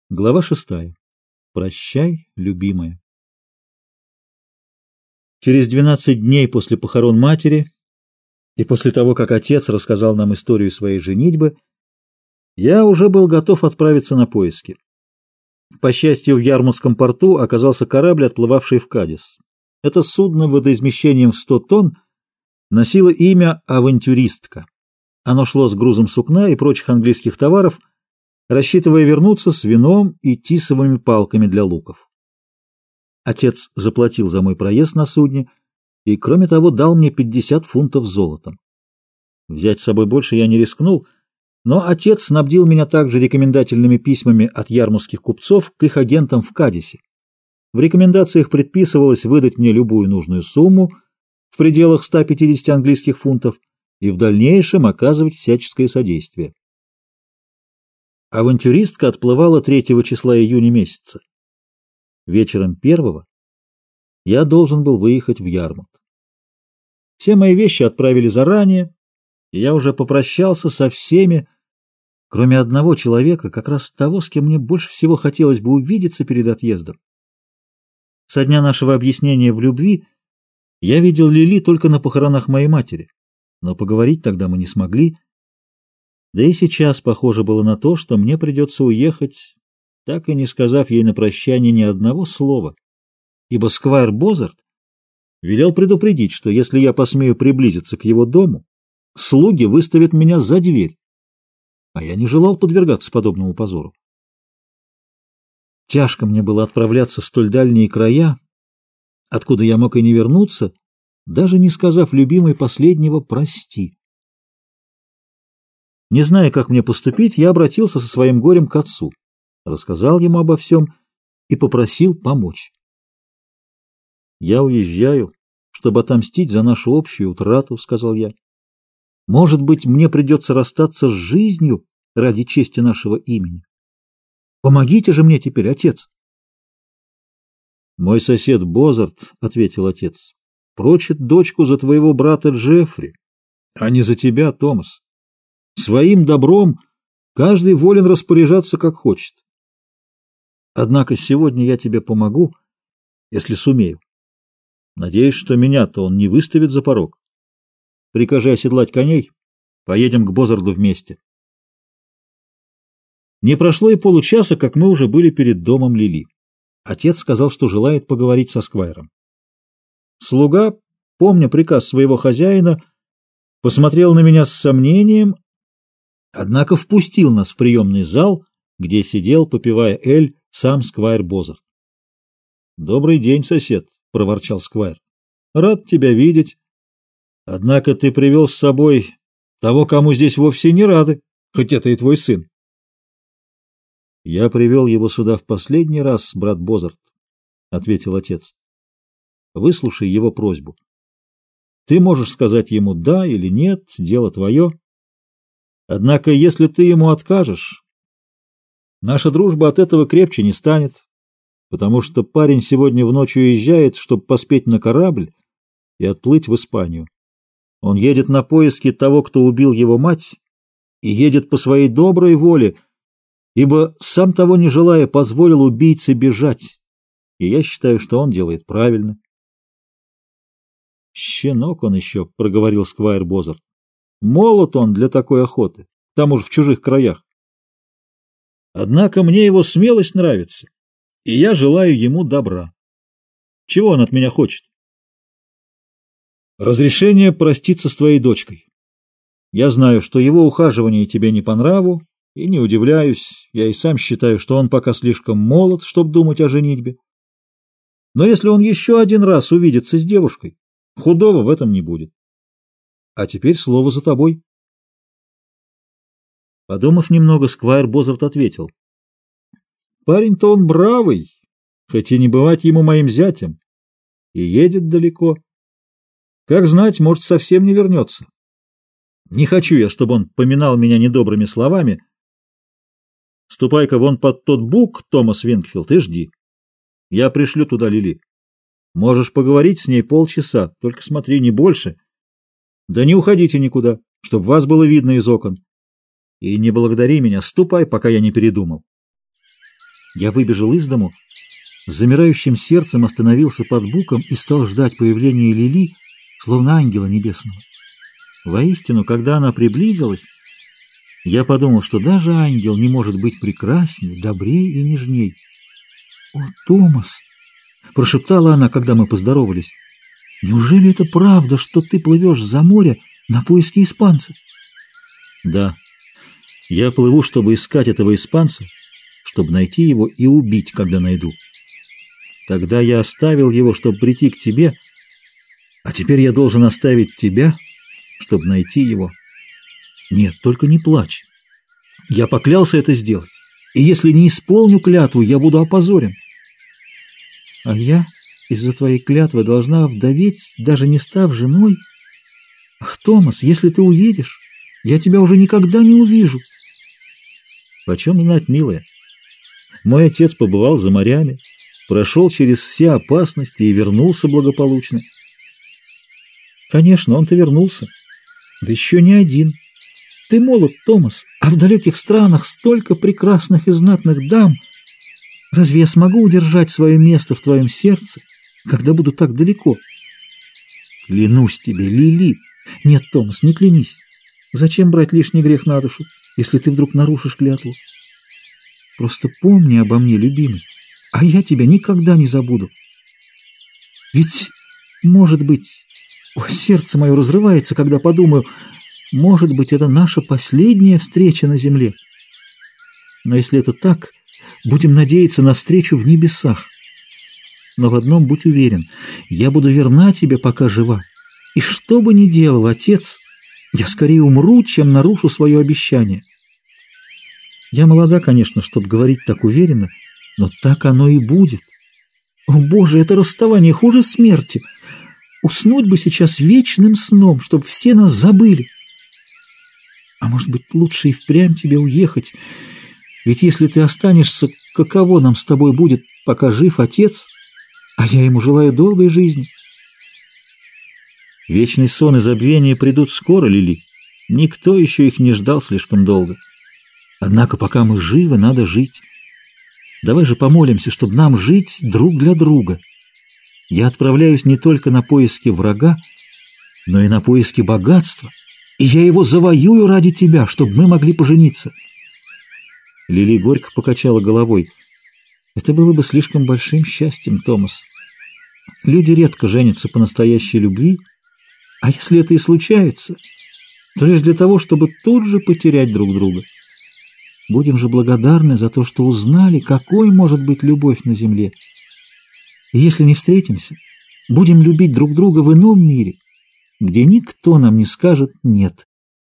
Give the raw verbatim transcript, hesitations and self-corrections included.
Глава шестая. Прощай, любимая. Через двенадцать дней после похорон матери и после того, как отец рассказал нам историю своей женитьбы, я уже был готов отправиться на поиски. По счастью, в Ярмутском порту оказался корабль, отплывавший в Кадис. Это судно водоизмещением в сто тонн носило имя «Авантюристка». Оно шло с грузом сукна и прочих английских товаров, рассчитывая вернуться с вином и тисовыми палками для луков. Отец заплатил за мой проезд на судне и, кроме того, дал мне пятьдесят фунтов золотом. Взять с собой больше я не рискнул, но отец снабдил меня также рекомендательными письмами от ярмутских купцов к их агентам в Кадисе. В рекомендациях предписывалось выдать мне любую нужную сумму в пределах ста пятидесяти английских фунтов и в дальнейшем оказывать всяческое содействие. Авантюристка отплывала третьего числа июня месяца. Вечером первого я должен был выехать в Ярмут. Все мои вещи отправили заранее, и я уже попрощался со всеми, кроме одного человека, как раз того, с кем мне больше всего хотелось бы увидеться перед отъездом. Со дня нашего объяснения в любви я видел Лили только на похоронах моей матери, но поговорить тогда мы не смогли. Да и сейчас похоже было на то, что мне придется уехать, так и не сказав ей на прощание ни одного слова, ибо сквайр Бозарт велел предупредить, что если я посмею приблизиться к его дому, слуги выставят меня за дверь, а я не желал подвергаться подобному позору. Тяжко мне было отправляться в столь дальние края, откуда я мог и не вернуться, даже не сказав любимой последнего «прости». Не зная, как мне поступить, я обратился со своим горем к отцу, рассказал ему обо всем и попросил помочь. «Я уезжаю, чтобы отомстить за нашу общую утрату», — сказал я. «Может быть, мне придется расстаться с жизнью ради чести нашего имени. Помогите же мне теперь, отец!» «Мой сосед Бозарт, — ответил отец, — прочит дочку за твоего брата Джеффри, а не за тебя, Томас. Своим добром каждый волен распоряжаться, как хочет. Однако сегодня я тебе помогу, если сумею. Надеюсь, что меня-то он не выставит за порог. Прикажи оседлать коней, поедем к Бозарду вместе». Не прошло и получаса, как мы уже были перед домом Лили. Отец сказал, что желает поговорить со сквайром. Слуга, помня приказ своего хозяина, посмотрел на меня с сомнением, однако впустил нас в приемный зал, где сидел, попивая эль, сам сквайр Бозарт. «Добрый день, сосед», — проворчал сквайр. «Рад тебя видеть. Однако ты привел с собой того, кому здесь вовсе не рады, хоть это и твой сын». «Я привел его сюда в последний раз, брат Бозарт», — ответил отец. «Выслушай его просьбу. Ты можешь сказать ему «да» или «нет», дело твое. Однако, если ты ему откажешь, наша дружба от этого крепче не станет, потому что парень сегодня в ночь уезжает, чтобы поспеть на корабль и отплыть в Испанию. Он едет на поиски того, кто убил его мать, и едет по своей доброй воле, ибо, сам того не желая, позволил убийце бежать, и я считаю, что он делает правильно». «Щенок он еще», — проговорил сквайр Бозарт. «Молод он для такой охоты, к тому же в чужих краях. Однако мне его смелость нравится, и я желаю ему добра. Чего он от меня хочет?» «Разрешение проститься с твоей дочкой. Я знаю, что его ухаживание тебе не по нраву, и не удивляюсь, я и сам считаю, что он пока слишком молод, чтобы думать о женитьбе. Но если он еще один раз увидится с девушкой, худого в этом не будет. А теперь слово за тобой». Подумав немного, сквайр Бозарт ответил: «Парень-то он бравый, хоть и не бывать ему моим зятем, и едет далеко. Как знать, может, совсем не вернется. Не хочу я, чтобы он поминал меня недобрыми словами. Ступай-ка вон под тот бук, Томас Вингфилд, и жди. Я пришлю туда Лили. Можешь поговорить с ней полчаса, только смотри, не больше. Да не уходите никуда, чтобы вас было видно из окон. И не благодари меня, ступай, пока я не передумал». Я выбежал из дому, с замирающим сердцем остановился под буком и стал ждать появления Лили, словно ангела небесного. Воистину, когда она приблизилась, я подумал, что даже ангел не может быть прекрасней, добрее и нежней. «О, Томас!» — прошептала она, когда мы поздоровались. «Неужели это правда, что ты плывешь за море на поиски испанца?» «Да, я плыву, чтобы искать этого испанца, чтобы найти его и убить, когда найду. Тогда я оставил его, чтобы прийти к тебе, а теперь я должен оставить тебя, чтобы найти его. Нет, только не плачь. Я поклялся это сделать, и если не исполню клятву, я буду опозорен. А я из-за твоей клятвы должна вдоветь, даже не став женой? Ах, Томас, если ты уедешь, я тебя уже никогда не увижу». «Почем знать, милая? Мой отец побывал за морями, прошел через все опасности и вернулся благополучно». «Конечно, он-то вернулся. Да еще не один. Ты молод, Томас, а в далеких странах столько прекрасных и знатных дам. Разве я смогу удержать свое место в твоем сердце, когда буду так далеко?» «Клянусь тебе, Лили!» «Нет, Томас, не клянись. Зачем брать лишний грех на душу, если ты вдруг нарушишь клятву? Просто помни обо мне, любимый, а я тебя никогда не забуду. Ведь, может быть, о, сердце мое разрывается, когда подумаю, может быть, это наша последняя встреча на земле. Но если это так, будем надеяться на встречу в небесах. Но в одном будь уверен, я буду верна тебе, пока жива. И что бы ни делал отец, я скорее умру, чем нарушу свое обещание. Я молода, конечно, чтобы говорить так уверенно, но так оно и будет. О, Боже, это расставание хуже смерти. Уснуть бы сейчас вечным сном, чтобы все нас забыли. А может быть, лучше и впрямь тебе уехать? Ведь если ты останешься, каково нам с тобой будет, пока жив отец, а я ему желаю долгой жизни?» «Вечный сон и забвение придут скоро, Лили. Никто еще их не ждал слишком долго. Однако, пока мы живы, надо жить. Давай же помолимся, чтобы нам жить друг для друга. Я отправляюсь не только на поиски врага, но и на поиски богатства, и я его завоюю ради тебя, чтобы мы могли пожениться». Лили горько покачала головой. «Это было бы слишком большим счастьем, Томас. Люди редко женятся по настоящей любви, а если это и случается, то лишь для того, чтобы тут же потерять друг друга. Будем же благодарны за то, что узнали, какой может быть любовь на земле. И если не встретимся, будем любить друг друга в ином мире, где никто нам не скажет «нет».